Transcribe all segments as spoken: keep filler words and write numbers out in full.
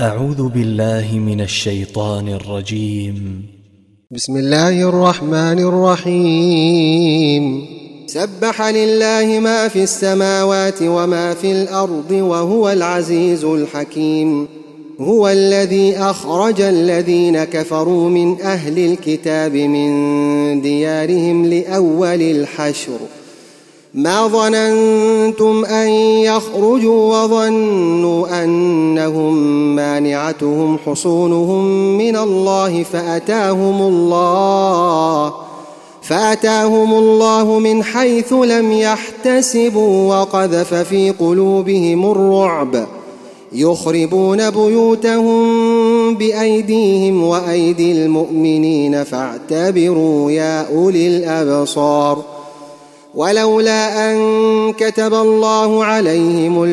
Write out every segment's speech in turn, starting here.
أعوذ بالله من الشيطان الرجيم. بسم الله الرحمن الرحيم. سبح لله ما في السماوات وما في الأرض وهو العزيز الحكيم. هو الذي أخرج الذين كفروا من أهل الكتاب من ديارهم لأول الحشر ما ظننتم أن يخرجوا وظنوا أنهم مانعتهم حصونهم من الله فأتاهم الله فأتاهم الله من حيث لم يحتسبوا وقذف في قلوبهم الرعب يخربون بيوتهم بأيديهم وأيدي المؤمنين فاعتبروا يا أولي الأبصار. ولولا أن كتب الله عليهم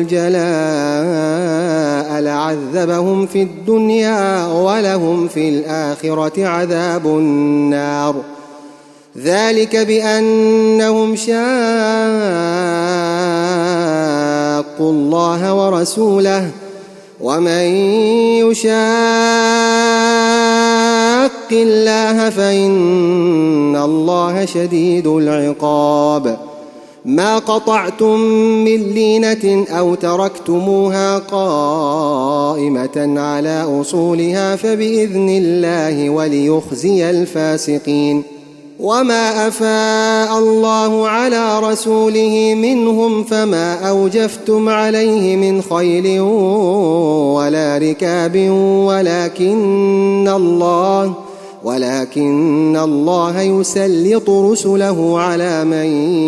الجلاء لعذبهم في الدنيا ولهم في الآخرة عذاب النار. ذلك بأنهم شاقوا الله ورسوله ومن يشاق الله فإن الله شديد العقاب. ما قطعتم من لينة أو تركتموها قائمة على أصولها فبإذن الله وليخزي الفاسقين. وما أفاء الله على رسوله منهم فما أوجفتم عليه من خيل ولا ركاب ولكن الله ولكن الله يسلط رسله على من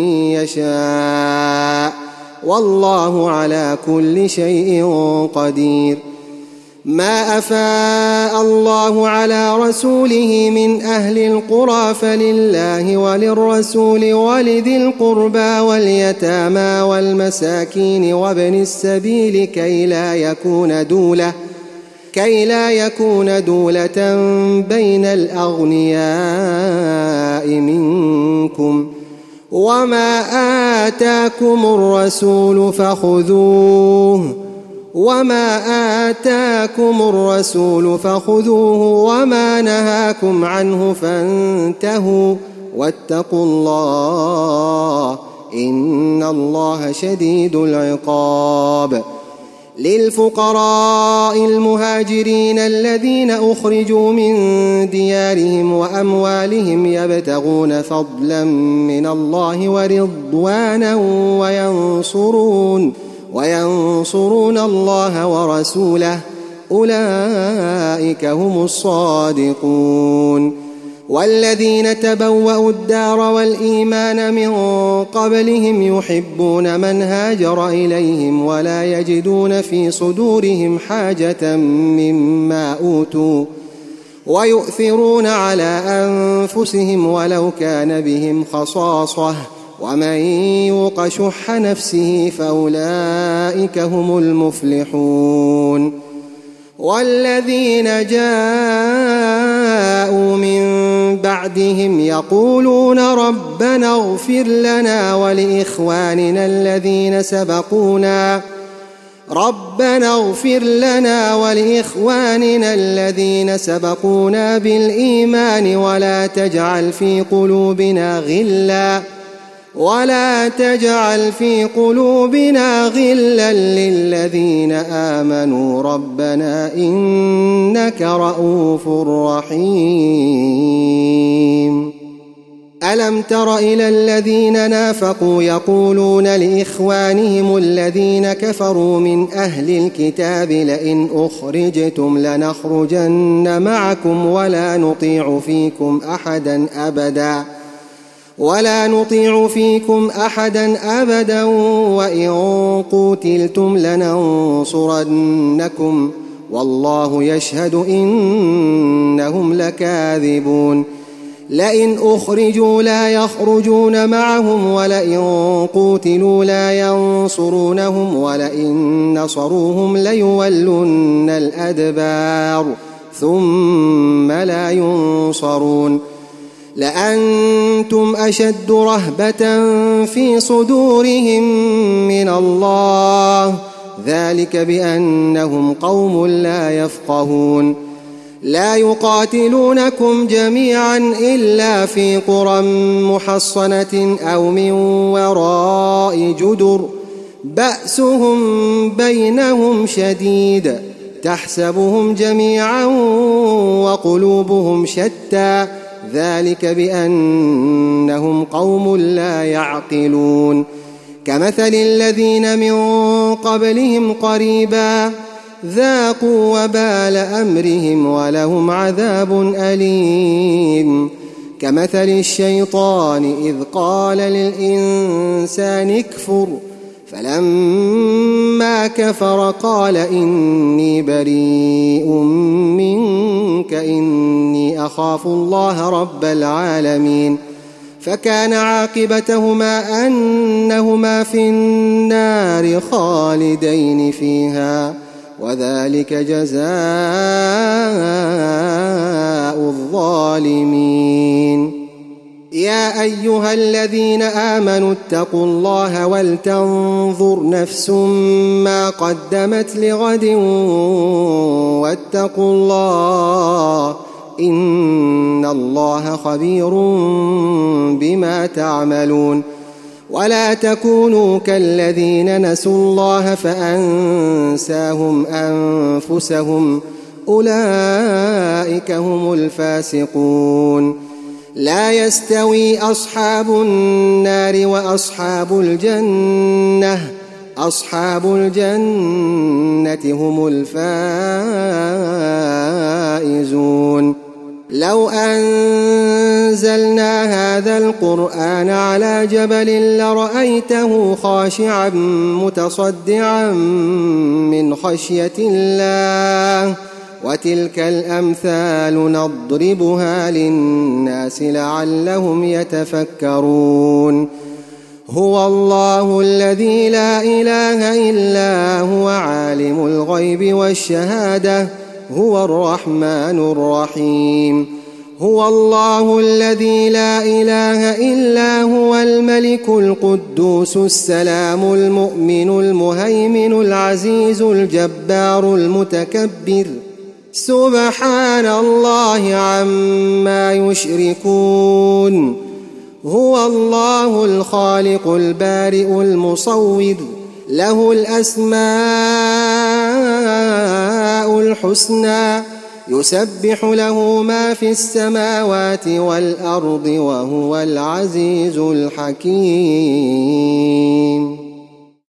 يشاء والله على كل شيء قدير. ما أفاء الله على رسوله من أهل القرى فلله وللرسول ولذي القربى واليتامى والمساكين وابن السبيل كي لا يكون دولة كي لا يكون دولة بين الأغنياء منكم. وما آتاكم الرسول فخذوه وما آتاكم الرسول فخذوه وما نهاكم عنه فانتهوا واتقوا الله إن الله شديد العقاب. للفقراء المهاجرين الذين أخرجوا من ديارهم وأموالهم يبتغون فضلا من الله ورضوانا وينصرون وينصرون الله ورسوله أولئك هم الصادقون. والذين تبوأوا الدار والإيمان من قبلهم يحبون من هاجر إليهم ولا يجدون في صدورهم حاجة مما أوتوا ويؤثرون على أنفسهم ولو كان بهم خصاصة ومن يوق شح نفسه فأولئك هم المفلحون. والذين جاءوا من بعدهم يقولون ربنا اغفر لنا ولإخواننا الذين سبقونا ربنا اغفر لنا ولإخواننا الذين سبقونا بالإيمان ولا تجعل في قلوبنا غلا ولا تجعل في قلوبنا غلا للذين آمنوا ربنا إنك رؤوف رحيم. ألم تر إلى الذين نافقوا يقولون لإخوانهم الذين كفروا من أهل الكتاب لئن أخرجتم لنخرجن معكم ولا نطيع فيكم أحدا أبدا ولا نطيع فيكم أحدا أبدا وإن قتلتم لننصرنكم والله يشهد إنهم لكاذبون. لئن أخرجوا لا يخرجون معهم ولئن قتلوا لا ينصرونهم ولئن نصروهم ليولن الأدبار ثم لا ينصرون. لأنتم أشد رهبة في صدورهم من الله ذلك بأنهم قوم لا يفقهون لا يقاتلونكم جميعا إلا في قرى محصنة أو من وراء جدر بأسهم بينهم شديد تحسبهم جميعا وقلوبهم شتى ذلك بأنهم قوم لا يعقلون كمثل الذين من قبلهم قريبا ذاقوا وبال أمرهم ولهم عذاب أليم كمثل الشيطان إذ قال للإنسان اكفر فلما كفر قال إني بريء منك إني أخاف الله رب العالمين فكان عاقبتهما أنهما في النار خالدين فيها وذلك جزاء الظالمين يا أيها الذين آمنوا اتقوا الله ولتنظر نفس ما قدمت لغد واتقوا الله إن الله خبير بما تعملون ولا تكونوا كالذين نسوا الله فأنساهم أنفسهم أولئك هم الفاسقون لا يستوي أصحاب النار وأصحاب الجنة أصحاب الجنة هم الفائزون لو أنزلنا هذا القرآن على جبل لرأيته خاشعا متصدعا من خشية الله وتلك الأمثال نضربها للناس لعلهم يتفكرون هو الله الذي لا إله إلا هو عالم الغيب والشهادة هو الرحمن الرحيم هو الله الذي لا إله إلا هو الملك القدوس السلام المؤمن المهيمن العزيز الجبار المتكبر سبحان الله عما يشركون هو الله الخالق البارئ المصور له الأسماء الحسنى يسبح له ما في السماوات والأرض وهو العزيز الحكيم